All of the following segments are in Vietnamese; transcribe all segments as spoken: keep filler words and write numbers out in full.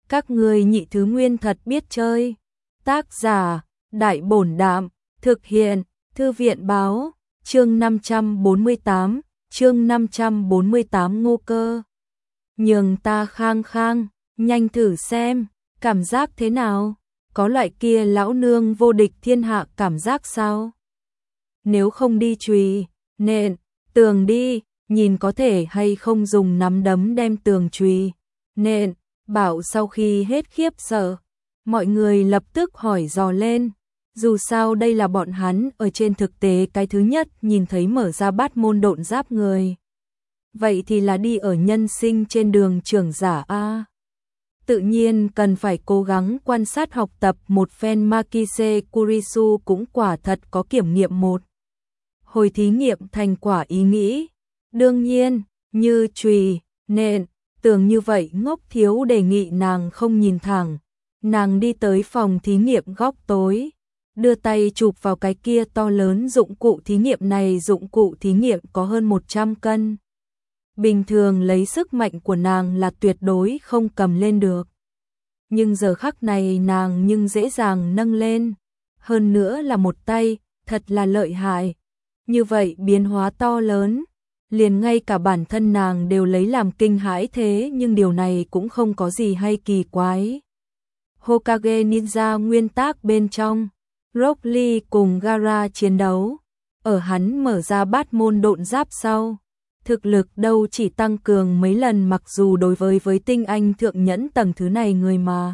Các ngươi nhị thứ nguyên thật biết chơi. Tác giả, Đại Bổn Đạm, thực hiện, Thư viện Báo, chương năm trăm bốn mươi tám, chương năm trăm bốn mươi tám Ngô Cơ. Nhường ta khang khang, nhanh thử xem, cảm giác thế nào? Có loại kia lão nương vô địch thiên hạ cảm giác sao? Nếu không đi chùy, nện, tường đi, nhìn có thể hay không dùng nắm đấm đem tường chùy, nện, bảo sau khi hết khiếp sợ. Mọi người lập tức hỏi dò lên, dù sao đây là bọn hắn ở trên thực tế cái thứ nhất nhìn thấy mở ra bát môn độn giáp người. Vậy thì là đi ở nhân sinh trên đường trưởng giả a. Tự nhiên cần phải cố gắng quan sát học tập một phen. Makise Kurisu cũng quả thật có kiểm nghiệm một hồi thí nghiệm thành quả ý nghĩ. Đương nhiên, như chùy, nện, tường như vậy ngốc thiếu đề nghị nàng không nhìn thẳng. Nàng đi tới phòng thí nghiệm góc tối, đưa tay chụp vào cái kia to lớn dụng cụ thí nghiệm này. Dụng cụ thí nghiệm có hơn một trăm cân. Bình thường lấy sức mạnh của nàng là tuyệt đối không cầm lên được. Nhưng giờ khắc này nàng nhưng dễ dàng nâng lên. Hơn nữa là một tay, thật là lợi hại. Như vậy biến hóa to lớn, liền ngay cả bản thân nàng đều lấy làm kinh hãi. Thế nhưng điều này cũng không có gì hay kỳ quái. Hokage Ninja nguyên tác bên trong, Rock Lee cùng Gaara chiến đấu. Ở hắn mở ra bát môn độn giáp sau, thực lực đâu chỉ tăng cường mấy lần. Mặc dù đối với với tinh anh thượng nhẫn tầng thứ này người mà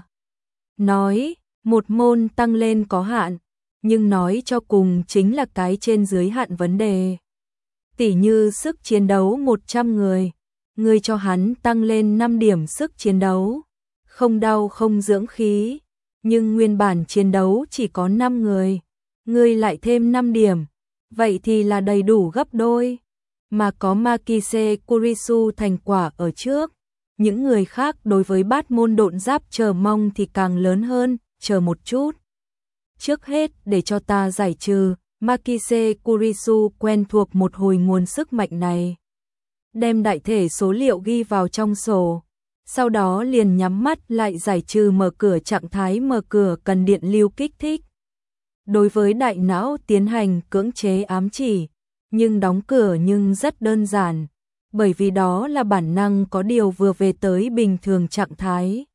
nói, một môn tăng lên có hạn, nhưng nói cho cùng chính là cái trên dưới hạn vấn đề. Tỉ như sức chiến đấu một trăm người, người cho hắn tăng lên năm điểm sức chiến đấu, không đau không dưỡng khí, nhưng nguyên bản chiến đấu chỉ có năm người, người lại thêm năm điểm, vậy thì là đầy đủ gấp đôi. Mà có Makise Kurisu thành quả ở trước, những người khác đối với bát môn độn giáp chờ mong thì càng lớn hơn. Chờ một chút, trước hết để cho ta giải trừ. Makise Kurisu quen thuộc một hồi nguồn sức mạnh này, đem đại thể số liệu ghi vào trong sổ, sau đó liền nhắm mắt lại giải trừ. Mở cửa trạng thái mở cửa cần điện lưu kích thích, đối với đại não tiến hành cưỡng chế ám chỉ. Nhưng đóng cửa nhưng rất đơn giản, bởi vì đó là bản năng có điều vừa về tới bình thường trạng thái.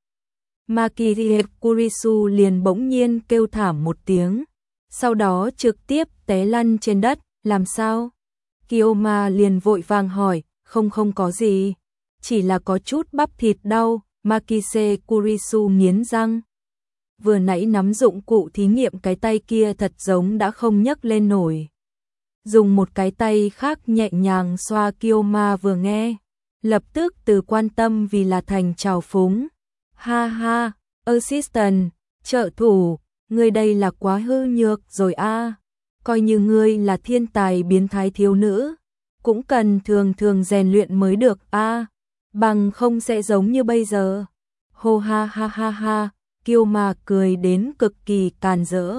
Makise Kurisu liền bỗng nhiên kêu thảm một tiếng, sau đó trực tiếp té lăn trên đất. Làm sao? Kyoma liền vội vàng hỏi. Không không có gì, chỉ là có chút bắp thịt đau. Makise Kurisu nghiến răng. Vừa nãy nắm dụng cụ thí nghiệm cái tay kia thật giống đã không nhấc lên nổi. Dùng một cái tay khác nhẹ nhàng xoa. Kyoma vừa nghe, lập tức từ quan tâm vì là thành trào phúng. Ha ha, assistant, trợ thủ, ngươi đây là quá hư nhược rồi a. Coi như ngươi là thiên tài biến thái thiếu nữ, cũng cần thường thường rèn luyện mới được a, bằng không sẽ giống như bây giờ. Hô ha ha ha ha, Kyoma cười đến cực kỳ càn rỡ.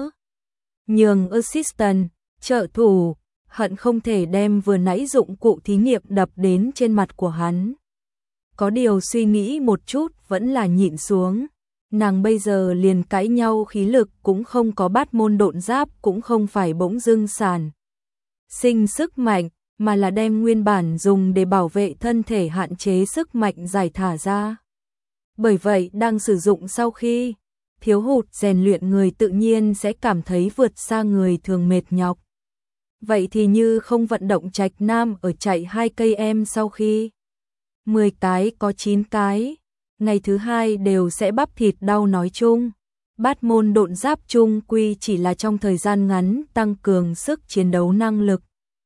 Nhường assistant, trợ thủ, hận không thể đem vừa nãy dụng cụ thí nghiệm đập đến trên mặt của hắn. Có điều suy nghĩ một chút vẫn là nhịn xuống. Nàng bây giờ liền cãi nhau khí lực cũng không có, bát môn độn giáp cũng không phải bỗng dưng sản sinh sức mạnh, mà là đem nguyên bản dùng để bảo vệ thân thể hạn chế sức mạnh giải thả ra. Bởi vậy đang sử dụng sau khi thiếu hụt rèn luyện, người tự nhiên sẽ cảm thấy vượt xa người thường mệt nhọc. Vậy thì như không vận động trạch nam ở chạy hai cây em sau khi mười cái có chín cái, ngày thứ hai đều sẽ bắp thịt đau. Nói chung, bát môn độn giáp chung quy chỉ là trong thời gian ngắn tăng cường sức chiến đấu năng lực.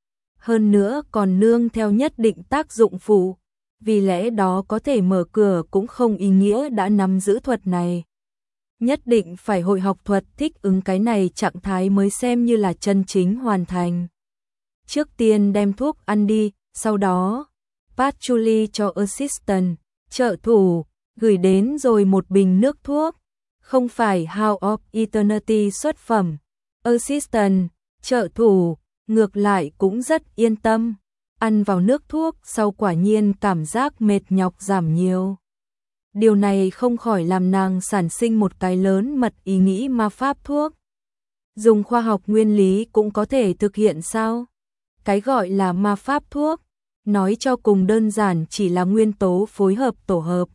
Hơn nữa còn nương theo nhất định tác dụng phụ, vì lẽ đó có thể mở cửa cũng không ý nghĩa đã nắm giữ thuật này. Nhất định phải hội học thuật thích ứng cái này trạng thái mới xem như là chân chính hoàn thành. Trước tiên đem thuốc ăn đi, sau đó patchouli cho assistant, trợ thủ, gửi đến rồi một bình nước thuốc, không phải House of Eternity xuất phẩm. Assistant, trợ thủ, ngược lại cũng rất yên tâm, ăn vào nước thuốc sau quả nhiên cảm giác mệt nhọc giảm nhiều. Điều này không khỏi làm nàng sản sinh một cái lớn mật ý nghĩ ma pháp thuốc. Dùng khoa học nguyên lý cũng có thể thực hiện sao? Cái gọi là ma pháp thuốc, nói cho cùng đơn giản chỉ là nguyên tố phối hợp tổ hợp.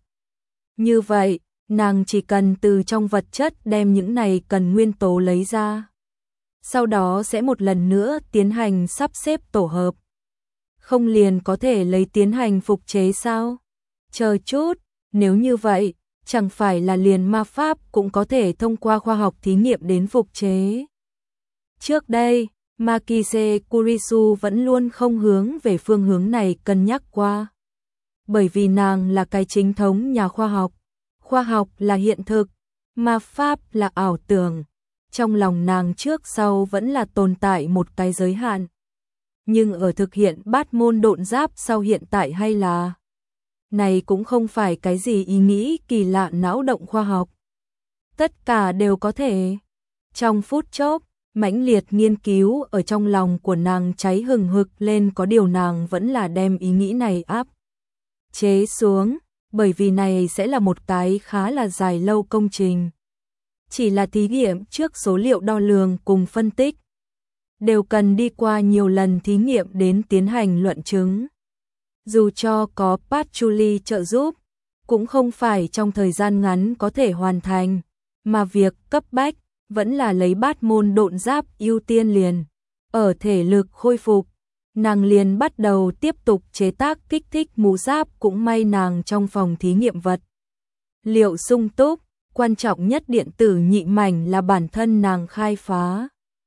Như vậy, nàng chỉ cần từ trong vật chất đem những này cần nguyên tố lấy ra. Sau đó sẽ một lần nữa tiến hành sắp xếp tổ hợp. Không liền có thể lấy tiến hành phục chế sao? Chờ chút, nếu như vậy, chẳng phải là liền ma pháp cũng có thể thông qua khoa học thí nghiệm đến phục chế. Trước đây, Makise Kurisu vẫn luôn không hướng về phương hướng này cân nhắc qua. Bởi vì nàng là cái chính thống nhà khoa học. Khoa học là hiện thực, ma pháp là ảo tưởng. Trong lòng nàng trước sau vẫn là tồn tại một cái giới hạn. Nhưng ở thực hiện bát môn độn giáp sau hiện tại hay là... Này cũng không phải cái gì ý nghĩ kỳ lạ não động khoa học. Tất cả đều có thể. Trong phút chốc, mãnh liệt nghiên cứu ở trong lòng của nàng cháy hừng hực lên, có điều nàng vẫn là đem ý nghĩ này áp chế xuống, bởi vì này sẽ là một cái khá là dài lâu công trình. Chỉ là thí nghiệm trước số liệu đo lường cùng phân tích, đều cần đi qua nhiều lần thí nghiệm đến tiến hành luận chứng. Dù cho có Patchouli trợ giúp, cũng không phải trong thời gian ngắn có thể hoàn thành, mà việc cấp bách vẫn là lấy bát môn độn giáp ưu tiên liền. Ở thể lực khôi phục, nàng liền bắt đầu tiếp tục chế tác kích thích mũ giáp, cũng may nàng trong phòng thí nghiệm vật liệu sung túc, quan trọng nhất điện tử nhị mảnh là bản thân nàng khai phá.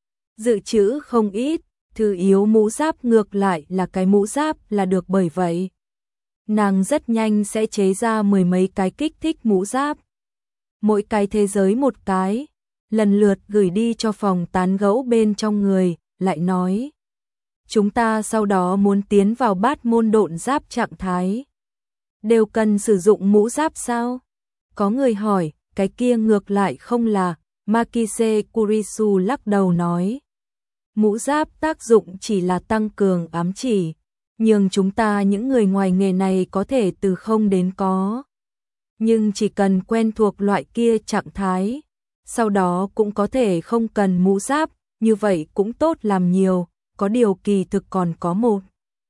Dự trữ không ít, thứ yếu mũ giáp ngược lại là cái mũ giáp là được, bởi vậy nàng rất nhanh sẽ chế ra mười mấy cái kích thích mũ giáp. Mỗi cái thế giới một cái, lần lượt gửi đi cho phòng tán gẫu bên trong người, lại nói. Chúng ta sau đó muốn tiến vào bát môn độn giáp trạng thái. Đều cần sử dụng mũ giáp sao? Có người hỏi, cái kia ngược lại không là, Makise Kurisu lắc đầu nói. Mũ giáp tác dụng chỉ là tăng cường ám chỉ, nhưng chúng ta những người ngoài nghề này có thể từ không đến có. Nhưng chỉ cần quen thuộc loại kia trạng thái, sau đó cũng có thể không cần mũ giáp, như vậy cũng tốt làm nhiều, có điều kỳ thực còn có một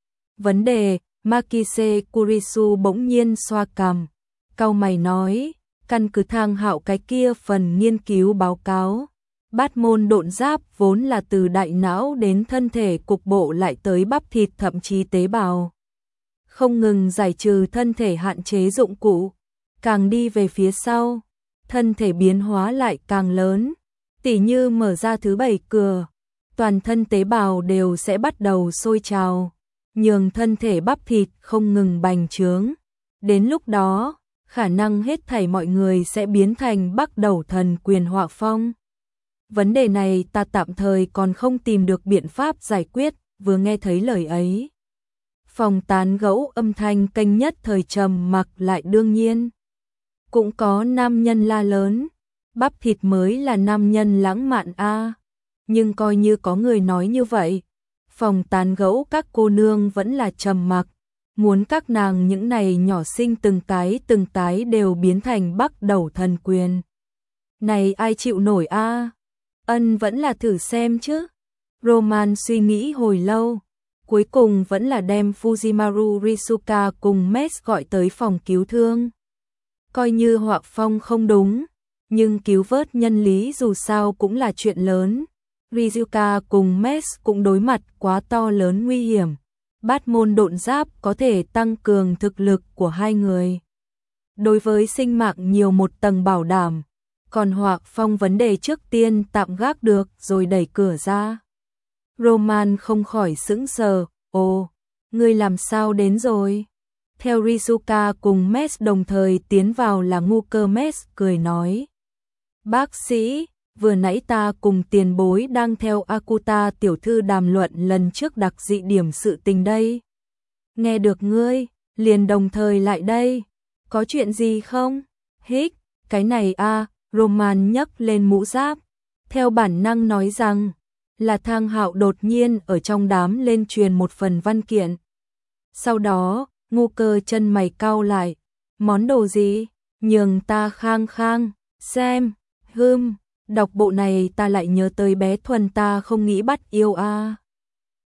vấn đề. Makise Kurisu bỗng nhiên xoa cằm, cau mày nói, căn cứ Thang Hạo cái kia phần nghiên cứu báo cáo, bát môn độn giáp vốn là từ đại não đến thân thể cục bộ lại tới bắp thịt thậm chí tế bào. Không ngừng giải trừ thân thể hạn chế dụng cụ, càng đi về phía sau, thân thể biến hóa lại càng lớn, tỉ như mở ra thứ bảy cửa, toàn thân tế bào đều sẽ bắt đầu sôi trào, nhường thân thể bắp thịt không ngừng bành trướng. Đến lúc đó, khả năng hết thảy mọi người sẽ biến thành Bắc Đầu Thần Quyền họa phong. Vấn đề này ta tạm thời còn không tìm được biện pháp giải quyết. Vừa nghe thấy lời ấy, phòng tán gẫu âm thanh kênh nhất thời trầm mặc lại. Đương nhiên cũng có nam nhân la lớn, bắp thịt mới là nam nhân lãng mạn a. Nhưng coi như có người nói như vậy, phòng tán gẫu các cô nương vẫn là trầm mặc, muốn các nàng những này nhỏ sinh từng cái từng cái đều biến thành Bắc Đầu Thần Quyền. Này ai chịu nổi a? Ân vẫn là thử xem chứ. Roman suy nghĩ hồi lâu, cuối cùng vẫn là đem Fujimaru Risuka cùng Mes gọi tới phòng cứu thương. Coi như họa phong không đúng, nhưng cứu vớt nhân lý dù sao cũng là chuyện lớn. Risuka cùng Mes cũng đối mặt quá to lớn nguy hiểm. Bát môn độn giáp có thể tăng cường thực lực của hai người. Đối với sinh mạng nhiều một tầng bảo đảm, còn họa phong vấn đề trước tiên tạm gác được rồi đẩy cửa ra. Roman không khỏi sững sờ, ồ, ngươi làm sao đến rồi? Theo Risuka cùng Mes đồng thời tiến vào là ngu cơ. Mes cười nói, bác sĩ, vừa nãy ta cùng tiền bối đang theo Akuta tiểu thư đàm luận lần trước đặc dị điểm sự tình đây. Nghe được ngươi, liền đồng thời lại đây. Có chuyện gì không? Hích, cái này a. Roman nhấc lên mũ giáp, theo bản năng nói rằng là Thang Hạo đột nhiên ở trong đám lên truyền một phần văn kiện. Sau đó, ngu cơ chân mày cau lại, món đồ gì? nhường ta khang khang, xem, hưm, đọc bộ này ta lại nhớ tới bé Thuần ta không nghĩ bắt yêu a.